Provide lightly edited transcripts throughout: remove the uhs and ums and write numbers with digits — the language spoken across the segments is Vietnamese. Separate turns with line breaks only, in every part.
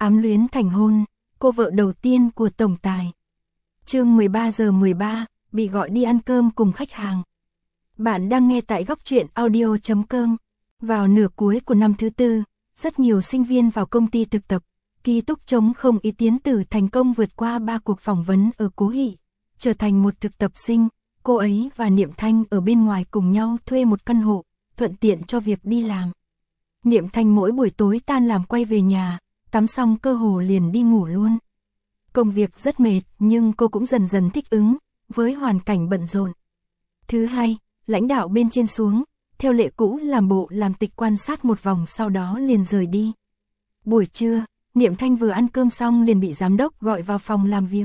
Ám luyến thành hôn, cô vợ đầu tiên của tổng tài. Chương 13:13, bị gọi đi ăn cơm cùng khách hàng. Bạn đang nghe tại Góc Truyện Audio.com. Vào nửa cuối của năm thứ tư, rất nhiều sinh viên vào công ty thực tập. Ký túc chống không ý tiến tử thành công vượt qua 3 cuộc phỏng vấn ở Cố Hỷ, trở thành một thực tập sinh. Cô ấy và Niệm Thanh ở bên ngoài cùng nhau thuê một căn hộ, thuận tiện cho việc đi làm. Niệm Thanh mỗi buổi tối tan làm quay về nhà, tắm xong cơ hồ liền đi ngủ luôn. Công việc rất mệt nhưng cô cũng dần dần thích ứng với hoàn cảnh bận rộn. Thứ hai, lãnh đạo bên trên xuống, theo lệ cũ làm bộ làm tịch quan sát một vòng sau đó liền rời đi. Buổi trưa, Niệm Thanh vừa ăn cơm xong liền bị giám đốc gọi vào phòng làm việc.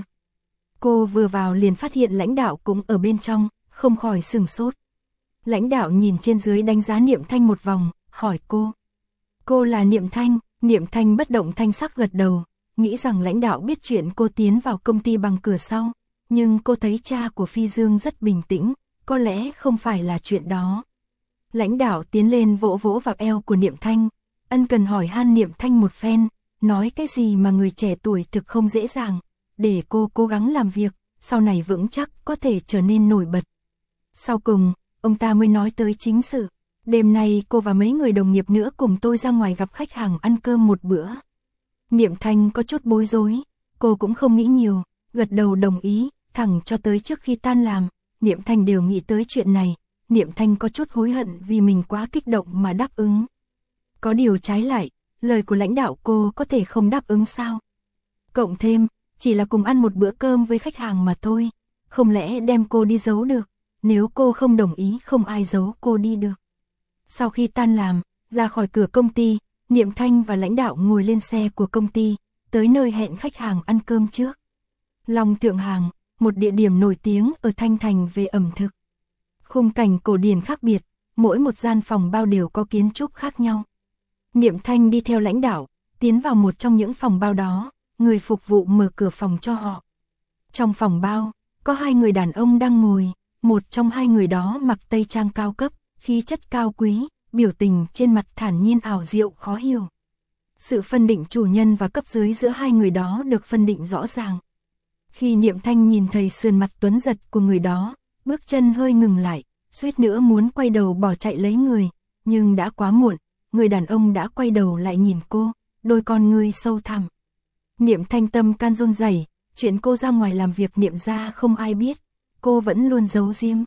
Cô vừa vào liền phát hiện lãnh đạo cũng ở bên trong, không khỏi sửng sốt. Lãnh đạo nhìn trên dưới đánh giá Niệm Thanh một vòng, hỏi cô. Cô là Niệm Thanh? Niệm Thanh bất động thanh sắc gật đầu, nghĩ rằng lãnh đạo biết chuyện cô tiến vào công ty bằng cửa sau, nhưng cô thấy cha của Phi Dương rất bình tĩnh, có lẽ không phải là chuyện đó. Lãnh đạo tiến lên vỗ vỗ vào eo của Niệm Thanh, ân cần hỏi han Niệm Thanh một phen, nói cái gì mà người trẻ tuổi thực không dễ dàng, để cô cố gắng làm việc, sau này vững chắc có thể trở nên nổi bật. Sau cùng, ông ta mới nói tới chính sự. Đêm nay cô và mấy người đồng nghiệp nữa cùng tôi ra ngoài gặp khách hàng ăn cơm một bữa. Niệm Thanh có chút bối rối, cô cũng không nghĩ nhiều, gật đầu đồng ý, thẳng cho tới trước khi tan làm, Niệm Thanh đều nghĩ tới chuyện này. Niệm Thanh có chút hối hận vì mình quá kích động mà đáp ứng. Có điều trái lại, lời của lãnh đạo cô có thể không đáp ứng sao? Cộng thêm, chỉ là cùng ăn một bữa cơm với khách hàng mà thôi, không lẽ đem cô đi giấu được, nếu cô không đồng ý không ai giấu cô đi được. Sau khi tan làm, ra khỏi cửa công ty, Niệm Thanh và lãnh đạo ngồi lên xe của công ty, tới nơi hẹn khách hàng ăn cơm trước. Long Thượng Hàng, một địa điểm nổi tiếng ở Thanh Thành về ẩm thực. Khung cảnh cổ điển khác biệt, mỗi một gian phòng bao đều có kiến trúc khác nhau. Niệm Thanh đi theo lãnh đạo, tiến vào một trong những phòng bao đó, người phục vụ mở cửa phòng cho họ. Trong phòng bao, có hai người đàn ông đang ngồi, một trong hai người đó mặc tây trang cao cấp, khí chất cao quý, biểu tình trên mặt thản nhiên ảo diệu khó hiểu. Sự phân định chủ nhân và cấp dưới giữa hai người đó được phân định rõ ràng. Khi Niệm Thanh nhìn thấy sườn mặt tuấn giật của người đó, bước chân hơi ngừng lại, suýt nữa muốn quay đầu bỏ chạy lấy người, nhưng đã quá muộn, người đàn ông đã quay đầu lại nhìn cô, đôi con ngươi sâu thẳm. Niệm Thanh tâm can run rẩy, chuyện cô ra ngoài làm việc Niệm gia không ai biết, cô vẫn luôn giấu giếm.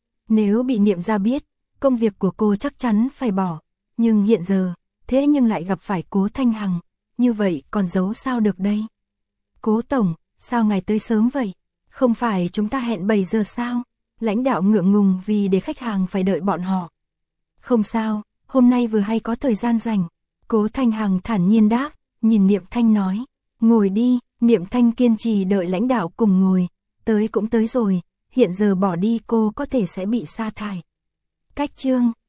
Nếu bị Niệm gia biết, công việc của cô chắc chắn phải bỏ, nhưng hiện giờ, thế nhưng lại gặp phải Cố Thanh Hằng, như vậy còn giấu sao được đây? Cố tổng, sao ngài tới sớm vậy? Không phải chúng ta hẹn 7 giờ sao? Lãnh đạo ngượng ngùng vì để khách hàng phải đợi bọn họ. Không sao, hôm nay vừa hay có thời gian rảnh. Cố Thanh Hằng thản nhiên đáp, nhìn Niệm Thanh nói, ngồi đi. Niệm Thanh kiên trì đợi lãnh đạo cùng ngồi, tới cũng tới rồi, hiện giờ bỏ đi cô có thể sẽ bị sa thải. Cách chương